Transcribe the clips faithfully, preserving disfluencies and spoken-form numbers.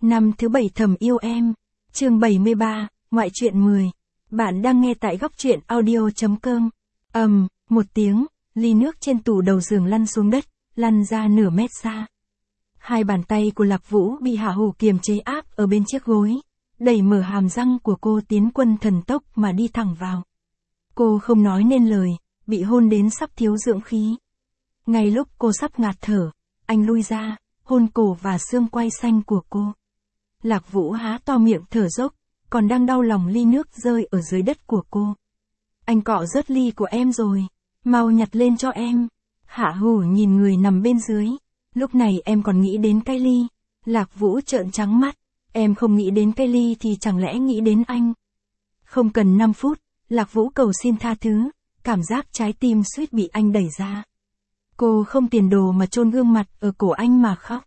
Năm thứ bảy thầm yêu em. Chương bảy mươi ba, ngoại truyện mười. Bạn đang nghe tại góc truyện audio chấm com. Ầm, um, một tiếng, ly nước trên tủ đầu giường lăn xuống đất, lăn ra nửa mét xa. Hai bàn tay của Lạc Vũ bị Hạ Hủ kiềm chế áp ở bên chiếc gối, đẩy mở hàm răng của cô tiến quân thần tốc mà đi thẳng vào. Cô không nói nên lời, bị hôn đến sắp thiếu dưỡng khí. Ngay lúc cô sắp ngạt thở, anh lui ra, hôn cổ và xương quai xanh của cô. Lạc Vũ há to miệng thở dốc, còn đang đau lòng ly nước rơi ở dưới đất của cô. Anh cọ rớt ly của em rồi, mau nhặt lên cho em. Hạ Hủ nhìn người nằm bên dưới, lúc này em còn nghĩ đến cái ly. Lạc Vũ trợn trắng mắt, em không nghĩ đến cái ly thì chẳng lẽ nghĩ đến anh. Không cần năm phút, Lạc Vũ cầu xin tha thứ, cảm giác trái tim suýt bị anh đẩy ra. Cô không tiền đồ mà chôn gương mặt ở cổ anh mà khóc.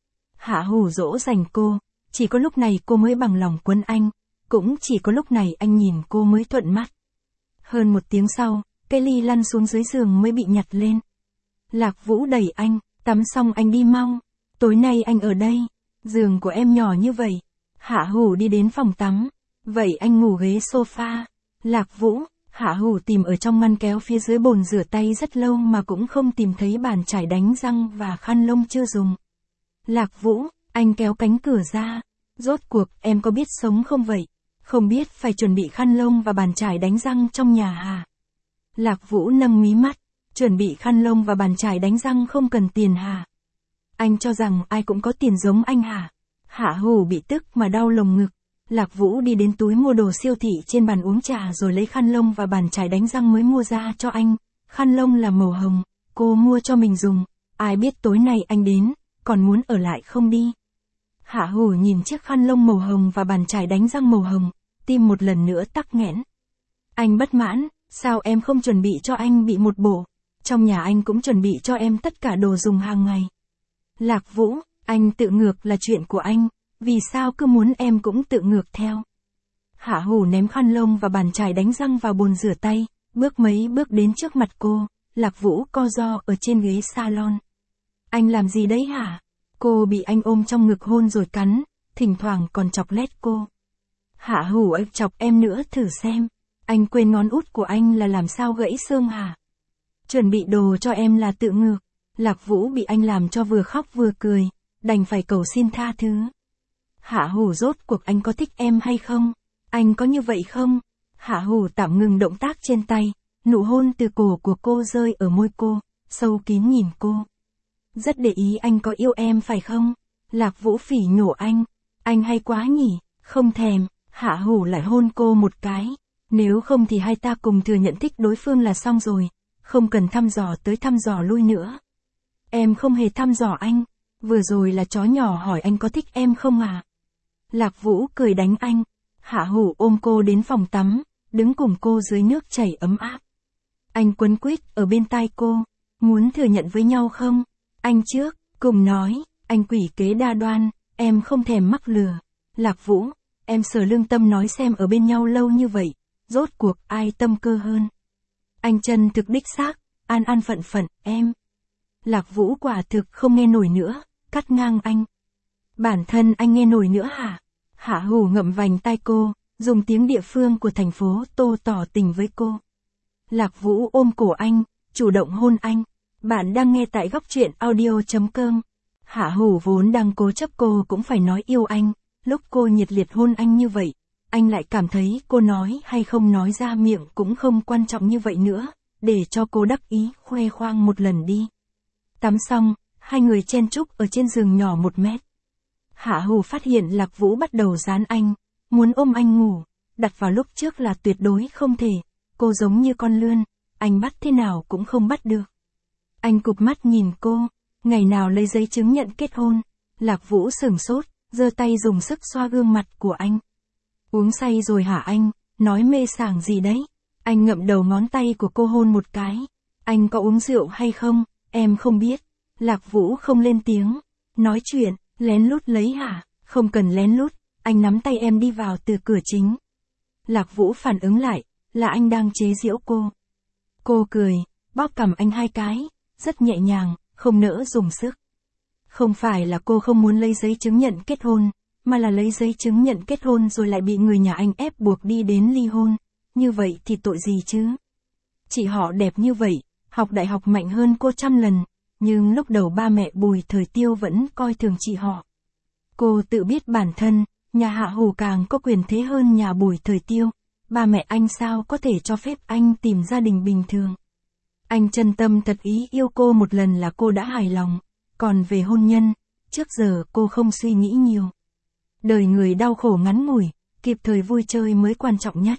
Hạ Hủ dỗ dành cô, chỉ có lúc này cô mới bằng lòng quấn anh, cũng chỉ có lúc này anh nhìn cô mới thuận mắt. Hơn một tiếng sau, cái ly lăn xuống dưới giường mới bị nhặt lên. Lạc Vũ đẩy anh, tắm xong anh đi mau, tối nay anh ở đây, giường của em nhỏ như vậy. Hạ Hủ đi đến phòng tắm, vậy anh ngủ ghế sofa. Lạc Vũ, Hạ Hủ tìm ở trong ngăn kéo phía dưới bồn rửa tay rất lâu mà cũng không tìm thấy bàn chải đánh răng và khăn lông chưa dùng. Lạc Vũ, anh kéo cánh cửa ra, rốt cuộc em có biết sống không vậy? Không biết phải chuẩn bị khăn lông và bàn chải đánh răng trong nhà hả? Lạc Vũ nâng mí mắt, chuẩn bị khăn lông và bàn chải đánh răng không cần tiền hả? Anh cho rằng ai cũng có tiền giống anh hả? Hạ Hủ bị tức mà đau lồng ngực. Lạc Vũ đi đến túi mua đồ siêu thị trên bàn uống trà rồi lấy khăn lông và bàn chải đánh răng mới mua ra cho anh. Khăn lông là màu hồng, cô mua cho mình dùng, ai biết tối nay anh đến, còn muốn ở lại không đi. Hạ Hủ nhìn chiếc khăn lông màu hồng và bàn chải đánh răng màu hồng, tim một lần nữa tắc nghẽn. Anh bất mãn, sao em không chuẩn bị cho anh bị một bộ? Trong nhà anh cũng chuẩn bị cho em tất cả đồ dùng hàng ngày. Lạc Vũ, anh tự ngược là chuyện của anh, vì sao cứ muốn em cũng tự ngược theo? Hạ Hủ ném khăn lông và bàn chải đánh răng vào bồn rửa tay, bước mấy bước đến trước mặt cô. Lạc Vũ co ro ở trên ghế salon. Anh làm gì đấy hả? Cô bị anh ôm trong ngực hôn rồi cắn, thỉnh thoảng còn chọc lét cô. Hạ Hủ ép chọc em nữa thử xem. Anh quên ngón út của anh là làm sao gãy xương hả? Chuẩn bị đồ cho em là tự ngược. Lạc Vũ bị anh làm cho vừa khóc vừa cười, đành phải cầu xin tha thứ. Hạ Hủ rốt cuộc anh có thích em hay không? Anh có như vậy không? Hạ Hủ tạm ngừng động tác trên tay, nụ hôn từ cổ của cô rơi ở môi cô, sâu kín nhìn cô. Rất để ý anh có yêu em phải không? Lạc Vũ phỉ nhổ anh. Anh hay quá nhỉ, không thèm. Hạ Hủ lại hôn cô một cái. Nếu không thì hai ta cùng thừa nhận thích đối phương là xong rồi, không cần thăm dò tới thăm dò lui nữa. Em không hề thăm dò anh, vừa rồi là chó nhỏ hỏi anh có thích em không à? Lạc Vũ cười đánh anh. Hạ Hủ ôm cô đến phòng tắm, đứng cùng cô dưới nước chảy ấm áp. Anh quấn quýt ở bên tai cô, muốn thừa nhận với nhau không? Anh trước, cùng nói, anh quỷ kế đa đoan, em không thèm mắc lừa. Lạc Vũ, em sờ lương tâm nói xem ở bên nhau lâu như vậy, rốt cuộc ai tâm cơ hơn? Anh chân thực đích xác, an an phận phận, em. Lạc Vũ quả thực không nghe nổi nữa, cắt ngang anh. Bản thân anh nghe nổi nữa hả? Hạ Hủ ngậm vành tai cô, dùng tiếng địa phương của thành phố Tô tỏ tình với cô. Lạc Vũ ôm cổ anh, chủ động hôn anh. Bạn đang nghe tại góc truyện audio chấm com. Hạ Hủ vốn đang cố chấp cô cũng phải nói yêu anh, lúc cô nhiệt liệt hôn anh như vậy, anh lại cảm thấy cô nói hay không nói ra miệng cũng không quan trọng như vậy nữa, để cho cô đắc ý khoe khoang một lần đi. Tắm xong, hai người chen chúc ở trên giường nhỏ một mét. Hạ Hủ phát hiện Lạc Vũ bắt đầu dán anh, muốn ôm anh ngủ, đặt vào lúc trước là tuyệt đối không thể, cô giống như con lươn, anh bắt thế nào cũng không bắt được. Anh cụp mắt nhìn cô, ngày nào lấy giấy chứng nhận kết hôn. Lạc Vũ sửng sốt, giơ tay dùng sức xoa gương mặt của anh. Uống say rồi hả anh, nói mê sảng gì đấy? Anh ngậm đầu ngón tay của cô hôn một cái. Anh có uống rượu hay không, em không biết. Lạc Vũ không lên tiếng. Nói chuyện, lén lút lấy hả? Không cần lén lút, anh nắm tay em đi vào từ cửa chính. Lạc Vũ phản ứng lại, là anh đang chế giễu cô. Cô cười, bóp cằm anh hai cái, rất nhẹ nhàng, không nỡ dùng sức. Không phải là cô không muốn lấy giấy chứng nhận kết hôn, mà là lấy giấy chứng nhận kết hôn rồi lại bị người nhà anh ép buộc đi đến ly hôn, như vậy thì tội gì chứ? Chị họ đẹp như vậy, học đại học mạnh hơn cô trăm lần, nhưng lúc đầu ba mẹ Bùi Thời Tiêu vẫn coi thường chị họ. Cô tự biết bản thân, nhà Hạ Hủ càng có quyền thế hơn nhà Bùi Thời Tiêu, ba mẹ anh sao có thể cho phép anh tìm gia đình bình thường. Anh chân tâm thật ý yêu cô một lần là cô đã hài lòng, còn về hôn nhân, trước giờ cô không suy nghĩ nhiều. Đời người đau khổ ngắn ngủi, kịp thời vui chơi mới quan trọng nhất.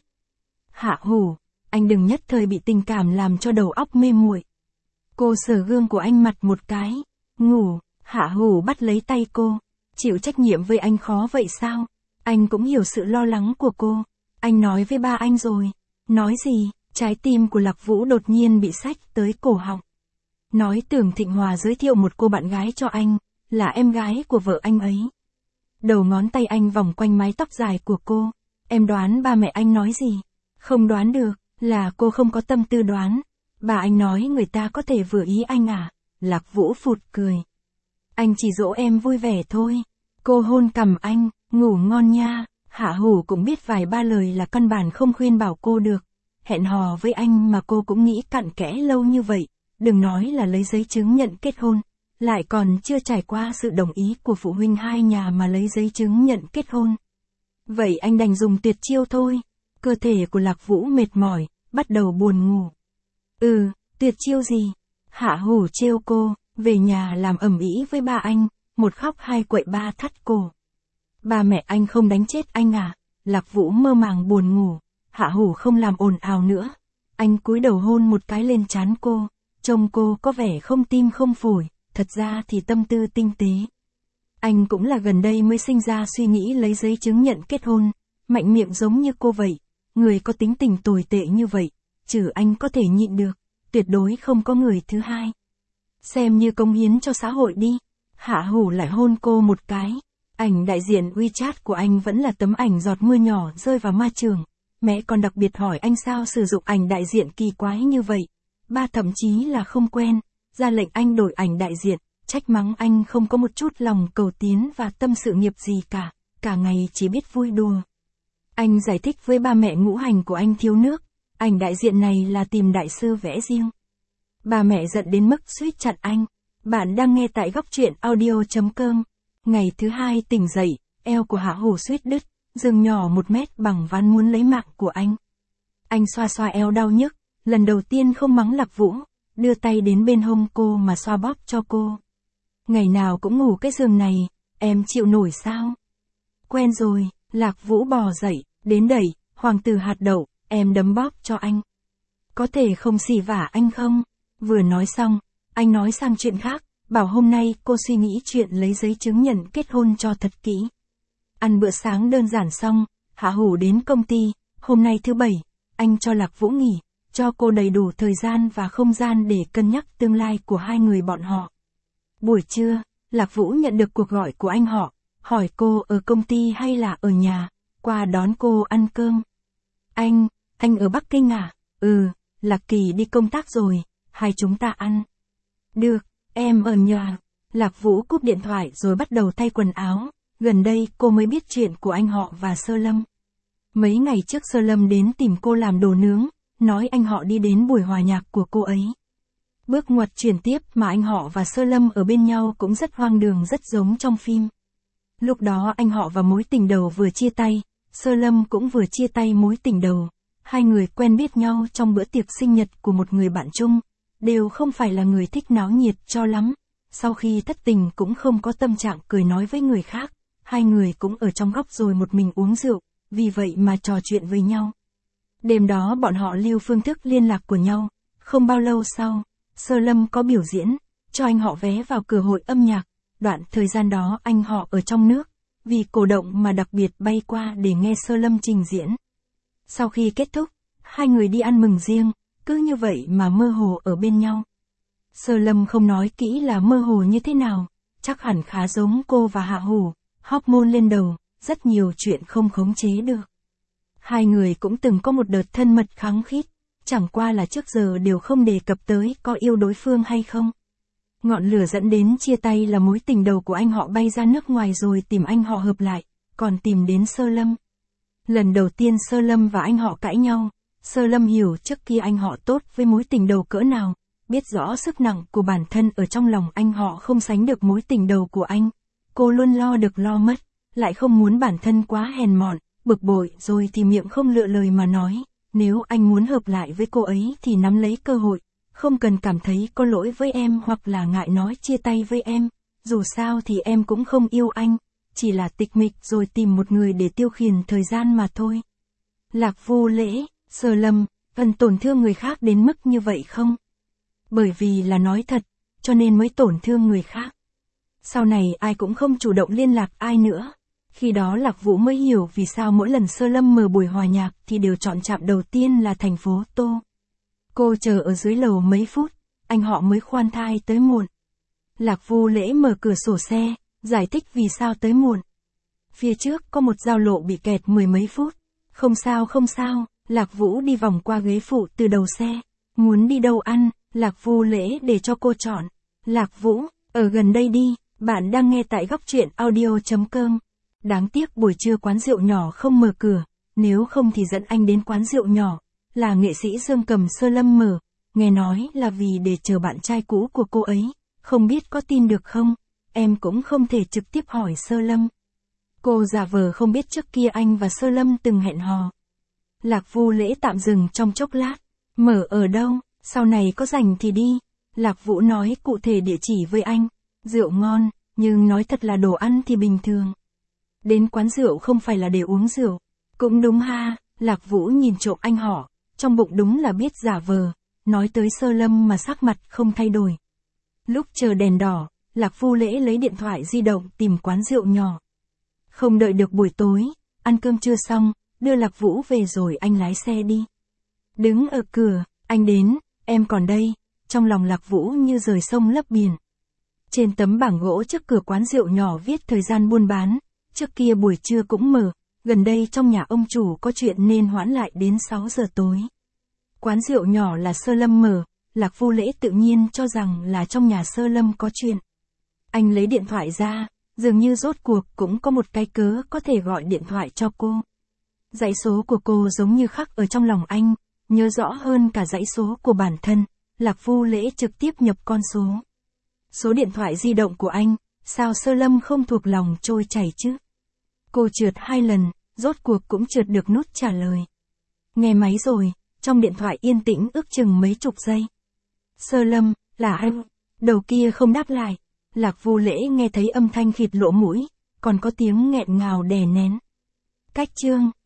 Hạ Hủ, anh đừng nhất thời bị tình cảm làm cho đầu óc mê muội. Cô sờ gương của anh mặt một cái, ngủ, Hạ Hủ bắt lấy tay cô, chịu trách nhiệm với anh khó vậy sao? Anh cũng hiểu sự lo lắng của cô, anh nói với ba anh rồi. Nói gì? Trái tim của Lạc Vũ đột nhiên bị xách tới cổ họng. Nói Tưởng Thịnh Hòa giới thiệu một cô bạn gái cho anh, là em gái của vợ anh ấy. Đầu ngón tay anh vòng quanh mái tóc dài của cô. Em đoán ba mẹ anh nói gì? Không đoán được, là cô không có tâm tư đoán. Bà anh nói người ta có thể vừa ý anh à? Lạc Vũ phụt cười. Anh chỉ dỗ em vui vẻ thôi. Cô hôn cằm anh, ngủ ngon nha. Hạ Hủ cũng biết vài ba lời là căn bản không khuyên bảo cô được. Hẹn hò với anh mà cô cũng nghĩ cặn kẽ lâu như vậy, đừng nói là lấy giấy chứng nhận kết hôn, lại còn chưa trải qua sự đồng ý của phụ huynh hai nhà mà lấy giấy chứng nhận kết hôn. Vậy anh đành dùng tuyệt chiêu thôi. Cơ thể của Lạc Vũ mệt mỏi, bắt đầu buồn ngủ. Ừ, tuyệt chiêu gì? Hạ Hủ trêu cô, về nhà làm ầm ĩ với ba anh, một khóc hai quậy ba thắt cổ. Ba mẹ anh không đánh chết anh à? Lạc Vũ mơ màng buồn ngủ. Hạ Hủ không làm ồn ào nữa. Anh cúi đầu hôn một cái lên trán cô, trông cô có vẻ không tim không phổi, thật ra thì tâm tư tinh tế. Anh cũng là gần đây mới sinh ra suy nghĩ lấy giấy chứng nhận kết hôn, mạnh miệng giống như cô vậy, người có tính tình tồi tệ như vậy, trừ anh có thể nhịn được, tuyệt đối không có người thứ hai. Xem như cống hiến cho xã hội đi. Hạ Hủ lại hôn cô một cái. Ảnh đại diện WeChat của anh vẫn là tấm ảnh giọt mưa nhỏ rơi vào ma trường. Mẹ còn đặc biệt hỏi anh sao sử dụng ảnh đại diện kỳ quái như vậy. Ba thậm chí là không quen, ra lệnh anh đổi ảnh đại diện, trách mắng anh không có một chút lòng cầu tiến và tâm sự nghiệp gì cả, cả ngày chỉ biết vui đùa. Anh giải thích với ba mẹ ngũ hành của anh thiếu nước, ảnh đại diện này là tìm đại sư vẽ riêng. Ba mẹ giận đến mức suýt chặn anh. Bạn đang nghe tại góc truyện audio.com. Ngày thứ hai tỉnh dậy, eo của Hạ Hủ suýt đứt, giường nhỏ một mét bằng ván muốn lấy mạng của anh. Anh xoa xoa eo đau nhức, lần đầu tiên không mắng Lạc Vũ, đưa tay đến bên hông cô mà xoa bóp cho cô. Ngày nào cũng ngủ cái giường này, em chịu nổi sao? Quen rồi, Lạc Vũ bò dậy, đến đẩy, hoàng tử hạt đậu, em đấm bóp cho anh. Có thể không xỉ vả anh không? Vừa nói xong, anh nói sang chuyện khác, bảo hôm nay cô suy nghĩ chuyện lấy giấy chứng nhận kết hôn cho thật kỹ. Ăn bữa sáng đơn giản xong, Hạ Hủ đến công ty, hôm nay thứ bảy, anh cho Lạc Vũ nghỉ, cho cô đầy đủ thời gian và không gian để cân nhắc tương lai của hai người bọn họ. Buổi trưa, Lạc Vũ nhận được cuộc gọi của anh họ, hỏi cô ở công ty hay là ở nhà, qua đón cô ăn cơm. Anh, anh ở Bắc Kinh à? Ừ, Lạc Kỳ đi công tác rồi, hai chúng ta ăn. Được, em ở nhà. Lạc Vũ cúp điện thoại rồi bắt đầu thay quần áo, gần đây cô mới biết chuyện của anh họ và Sơ Lâm. Mấy ngày trước Sơ Lâm đến tìm cô làm đồ nướng, nói anh họ đi đến buổi hòa nhạc của cô ấy. Bước ngoặt chuyển tiếp mà anh họ và Sơ Lâm ở bên nhau cũng rất hoang đường rất giống trong phim. Lúc đó anh họ và mối tình đầu vừa chia tay, Sơ Lâm cũng vừa chia tay mối tình đầu. Hai người quen biết nhau trong bữa tiệc sinh nhật của một người bạn chung, đều không phải là người thích náo nhiệt cho lắm. Sau khi thất tình cũng không có tâm trạng cười nói với người khác, hai người cũng ở trong góc rồi một mình uống rượu, vì vậy mà trò chuyện với nhau. Đêm đó bọn họ lưu phương thức liên lạc của nhau, không bao lâu sau, Sơ Lâm có biểu diễn, cho anh họ vé vào cửa hội âm nhạc, đoạn thời gian đó anh họ ở trong nước, vì cổ động mà đặc biệt bay qua để nghe Sơ Lâm trình diễn. Sau khi kết thúc, hai người đi ăn mừng riêng, cứ như vậy mà mơ hồ ở bên nhau. Sơ Lâm không nói kỹ là mơ hồ như thế nào, chắc hẳn khá giống cô và Hạ Hủ, hormone lên đầu, rất nhiều chuyện không khống chế được. Hai người cũng từng có một đợt thân mật khăng khít, chẳng qua là trước giờ đều không đề cập tới có yêu đối phương hay không. Ngọn lửa dẫn đến chia tay là mối tình đầu của anh họ bay ra nước ngoài rồi tìm anh họ hợp lại, còn tìm đến Sơ Lâm. Lần đầu tiên Sơ Lâm và anh họ cãi nhau, Sơ Lâm hiểu trước kia anh họ tốt với mối tình đầu cỡ nào, biết rõ sức nặng của bản thân ở trong lòng anh họ không sánh được mối tình đầu của anh. Cô luôn lo được lo mất, lại không muốn bản thân quá hèn mọn, bực bội rồi thì miệng không lựa lời mà nói, nếu anh muốn hợp lại với cô ấy thì nắm lấy cơ hội, không cần cảm thấy có lỗi với em hoặc là ngại nói chia tay với em, dù sao thì em cũng không yêu anh, chỉ là tịch mịch rồi tìm một người để tiêu khiển thời gian mà thôi. Lạc Vô Lễ, Sơ Lâm, cần tổn thương người khác đến mức như vậy không? Bởi vì là nói thật, cho nên mới tổn thương người khác. Sau này ai cũng không chủ động liên lạc ai nữa. Khi đó Lạc Vũ mới hiểu vì sao mỗi lần Sơ Lâm mở buổi hòa nhạc thì đều chọn trạm đầu tiên là thành phố Tô. Cô chờ ở dưới lầu mấy phút, anh họ mới khoan thai tới muộn. Lạc Vô Lễ mở cửa sổ xe, giải thích vì sao tới muộn. Phía trước có một giao lộ bị kẹt mười mấy phút. Không sao không sao, Lạc Vũ đi vòng qua ghế phụ từ đầu xe. Muốn đi đâu ăn, Lạc Vô Lễ để cho cô chọn. Lạc Vũ, ở gần đây đi, bạn đang nghe tại góc truyện audio chấm com. Đáng tiếc buổi trưa quán rượu nhỏ không mở cửa, nếu không thì dẫn anh đến quán rượu nhỏ, là nghệ sĩ Dương Cầm Sơ Lâm mở, nghe nói là vì để chờ bạn trai cũ của cô ấy, không biết có tin được không, em cũng không thể trực tiếp hỏi Sơ Lâm. Cô giả vờ không biết trước kia anh và Sơ Lâm từng hẹn hò. Lạc Vô Lễ tạm dừng trong chốc lát, mở ở đâu, sau này có rảnh thì đi. Lạc Vũ nói cụ thể địa chỉ với anh, rượu ngon, nhưng nói thật là đồ ăn thì bình thường. Đến quán rượu không phải là để uống rượu. Cũng đúng ha, Lạc Vũ nhìn trộm anh họ, trong bụng đúng là biết giả vờ, nói tới Sơ Lâm mà sắc mặt không thay đổi. Lúc chờ đèn đỏ, Lạc Vô Lễ lấy điện thoại di động tìm quán rượu nhỏ. Không đợi được buổi tối, ăn cơm trưa xong, đưa Lạc Vũ về rồi anh lái xe đi. Đứng ở cửa, anh đến, em còn đây, trong lòng Lạc Vũ như rời sông lấp biển. Trên tấm bảng gỗ trước cửa quán rượu nhỏ viết thời gian buôn bán, trước kia buổi trưa cũng mở, gần đây trong nhà ông chủ có chuyện nên hoãn lại đến sáu giờ tối. Quán rượu nhỏ là Sơ Lâm mở, Lạc Vô Lễ tự nhiên cho rằng là trong nhà Sơ Lâm có chuyện. Anh lấy điện thoại ra, dường như rốt cuộc cũng có một cái cớ có thể gọi điện thoại cho cô. Dãy số của cô giống như khắc ở trong lòng anh, nhớ rõ hơn cả dãy số của bản thân, Lạc Vô Lễ trực tiếp nhập con số. Số điện thoại di động của anh, sao Sơ Lâm không thuộc lòng trôi chảy chứ? Cô trượt hai lần, rốt cuộc cũng trượt được nút trả lời. Nghe máy rồi, trong điện thoại yên tĩnh ước chừng mấy chục giây. Sơ Lâm, là anh? Đầu kia không đáp lại. Lạc Vô Lễ nghe thấy âm thanh khịt lỗ mũi, còn có tiếng nghẹn ngào đè nén. Cách chương